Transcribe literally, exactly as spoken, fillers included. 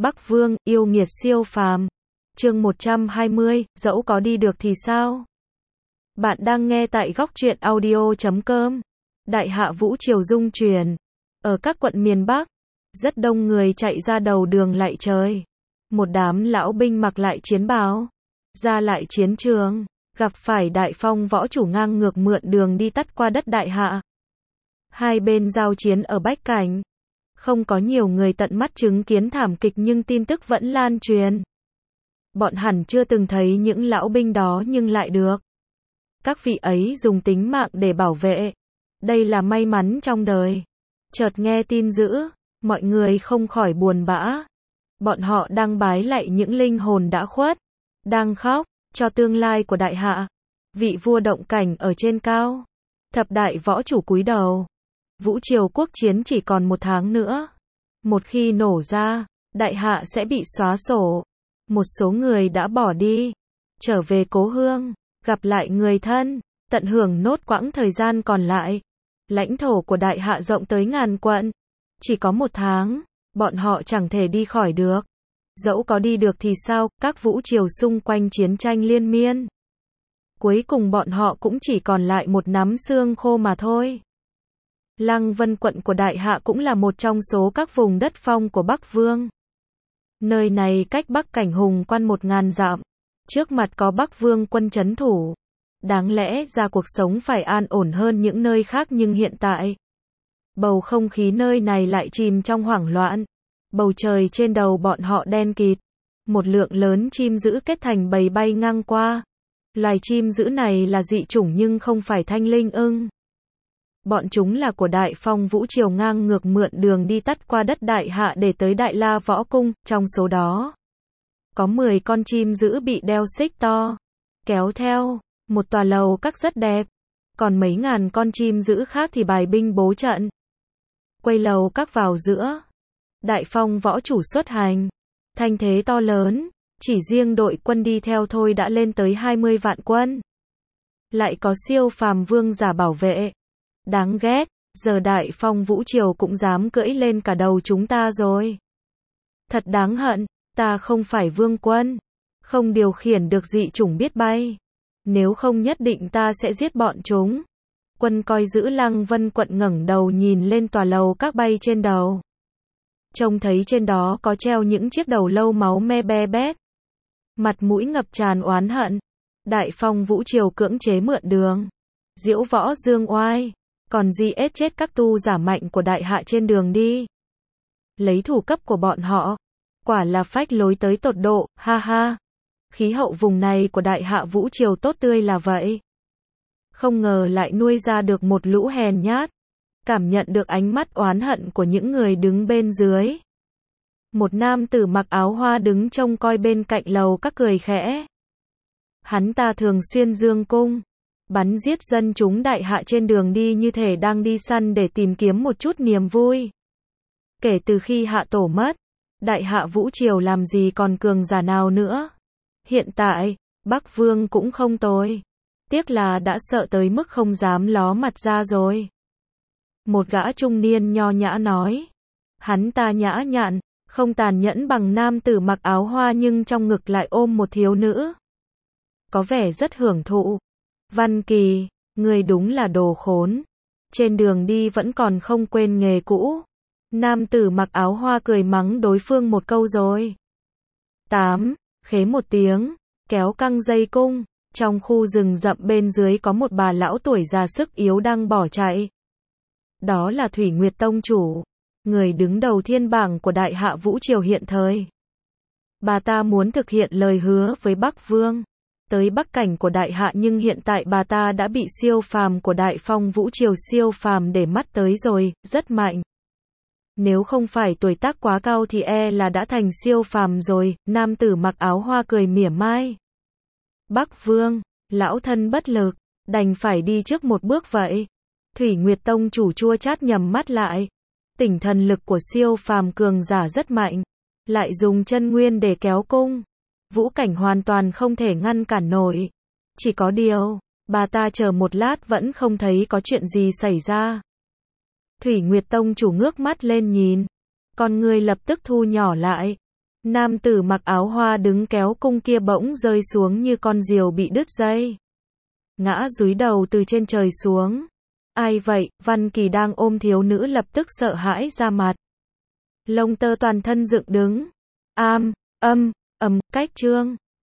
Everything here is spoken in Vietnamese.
Bắc Vương, yêu nghiệt siêu phàm. Chương một trăm hai mươi, dẫu có đi được thì sao? Bạn đang nghe tại góc truyện audio chấm com. Đại hạ Vũ Triều dung chuyển. Ở các quận miền Bắc, rất đông người chạy ra đầu đường lạy trời. Một đám lão binh mặc lại chiến bào, ra lại chiến trường, gặp phải đại phong võ chủ ngang ngược mượn đường đi tắt qua đất đại hạ. Hai bên giao chiến ở Bách Cảnh. Không có nhiều người tận mắt chứng kiến thảm kịch nhưng tin tức vẫn lan truyền. Bọn hẳn chưa từng thấy những lão binh đó nhưng lại được các vị ấy dùng tính mạng để bảo vệ. Đây là may mắn trong đời. Chợt nghe tin dữ, mọi người không khỏi buồn bã. Bọn họ đang bái lạy những linh hồn đã khuất, đang khóc cho tương lai của đại hạ. Vị vua động cảnh ở trên cao, thập đại võ chủ cúi đầu. Vũ Triều quốc chiến chỉ còn một tháng nữa. Một khi nổ ra, đại hạ sẽ bị xóa sổ. Một số người đã bỏ đi, trở về cố hương, gặp lại người thân, tận hưởng nốt quãng thời gian còn lại. Lãnh thổ của đại hạ rộng tới ngàn quận. Chỉ có một tháng, bọn họ chẳng thể đi khỏi được. Dẫu có đi được thì sao, các vũ triều xung quanh chiến tranh liên miên. Cuối cùng bọn họ cũng chỉ còn lại một nắm xương khô mà thôi. Lăng Vân quận của đại hạ cũng là một trong số các vùng đất phong của Bắc Vương. Nơi này cách Bắc Cảnh Hùng Quan một ngàn dặm. Trước mặt có Bắc Vương quân trấn thủ. Đáng lẽ ra cuộc sống phải an ổn hơn những nơi khác nhưng hiện tại, bầu không khí nơi này lại chìm trong hoảng loạn. Bầu trời trên đầu bọn họ đen kịt. Một lượng lớn chim dữ kết thành bầy bay ngang qua. Loài chim dữ này là dị chủng nhưng không phải thanh linh ưng. Bọn chúng là của đại phong Vũ Triều ngang ngược mượn đường đi tắt qua đất đại hạ để tới Đại La Võ Cung. Trong số đó, có mười con chim dữ bị đeo xích to, kéo theo một tòa lầu các rất đẹp. Còn mấy ngàn con chim dữ khác thì bài binh bố trận, quay lầu các vào giữa. Đại phong võ chủ xuất hành, thanh thế to lớn, chỉ riêng đội quân đi theo thôi đã lên tới hai mươi vạn quân. Lại có siêu phàm vương giả bảo vệ. Đáng ghét, giờ đại phong Vũ Triều cũng dám cưỡi lên cả đầu chúng ta rồi. Thật đáng hận, ta không phải vương quân, không điều khiển được dị chủng biết bay. Nếu không nhất định ta sẽ giết bọn chúng. Quân coi giữ Lăng Vân quận ngẩng đầu nhìn lên tòa lầu các bay trên đầu. Trông thấy trên đó có treo những chiếc đầu lâu máu me be bét. Mặt mũi ngập tràn oán hận. Đại phong Vũ Triều cưỡng chế mượn đường, diễu võ dương oai. Còn gì ết chết các tu giả mạnh của đại hạ trên đường đi. Lấy thủ cấp của bọn họ. Quả là phách lối tới tột độ, ha ha. Khí hậu vùng này của đại hạ Vũ Triều tốt tươi là vậy. Không ngờ lại nuôi ra được một lũ hèn nhát. Cảm nhận được ánh mắt oán hận của những người đứng bên dưới. Một nam tử mặc áo hoa đứng trông coi bên cạnh lầu các cười khẽ. Hắn ta thường xuyên dương cung bắn giết dân chúng đại hạ trên đường đi như thể đang đi săn để tìm kiếm một chút niềm vui. Kể từ khi hạ tổ mất, đại hạ Vũ Triều làm gì còn cường giả nào nữa. Hiện tại, Bắc Vương cũng không tồi. Tiếc là đã sợ tới mức không dám ló mặt ra rồi. Một gã trung niên nho nhã nói. Hắn ta nhã nhặn, không tàn nhẫn bằng nam tử mặc áo hoa nhưng trong ngực lại ôm một thiếu nữ. Có vẻ rất hưởng thụ. Văn Kỳ, người đúng là đồ khốn. Trên đường đi vẫn còn không quên nghề cũ. Nam tử mặc áo hoa cười mắng đối phương một câu rồi. Tám, khế một tiếng, kéo căng dây cung. Trong khu rừng rậm bên dưới có một bà lão tuổi già sức yếu đang bỏ chạy. Đó là Thủy Nguyệt Tông chủ, người đứng đầu thiên bảng của đại hạ Vũ Triều hiện thời. Bà ta muốn thực hiện lời hứa với Bắc Vương. Tới Bắc Cảnh của đại hạ nhưng hiện tại bà ta đã bị siêu phàm của đại phong Vũ Triều siêu phàm để mắt tới rồi, rất mạnh. Nếu không phải tuổi tác quá cao thì e là đã thành siêu phàm rồi. Nam tử mặc áo hoa cười mỉa mai. Bắc Vương, lão thân bất lực, đành phải đi trước một bước vậy. Thủy Nguyệt Tông chủ chua chát nhắm mắt lại. Tỉnh thần lực của siêu phàm cường giả rất mạnh, lại dùng chân nguyên để kéo cung. Vũ cảnh hoàn toàn không thể ngăn cản nổi. Chỉ có điều, bà ta chờ một lát vẫn không thấy có chuyện gì xảy ra. Thủy Nguyệt Tông chủ ngước mắt lên nhìn. Con người lập tức thu nhỏ lại. Nam tử mặc áo hoa đứng kéo cung kia bỗng rơi xuống như con diều bị đứt dây. Ngã dúi đầu từ trên trời xuống. Ai vậy? Văn Kỳ đang ôm thiếu nữ lập tức sợ hãi ra mặt. Lông tơ toàn thân dựng đứng. Am, âm, ầm, cách chương.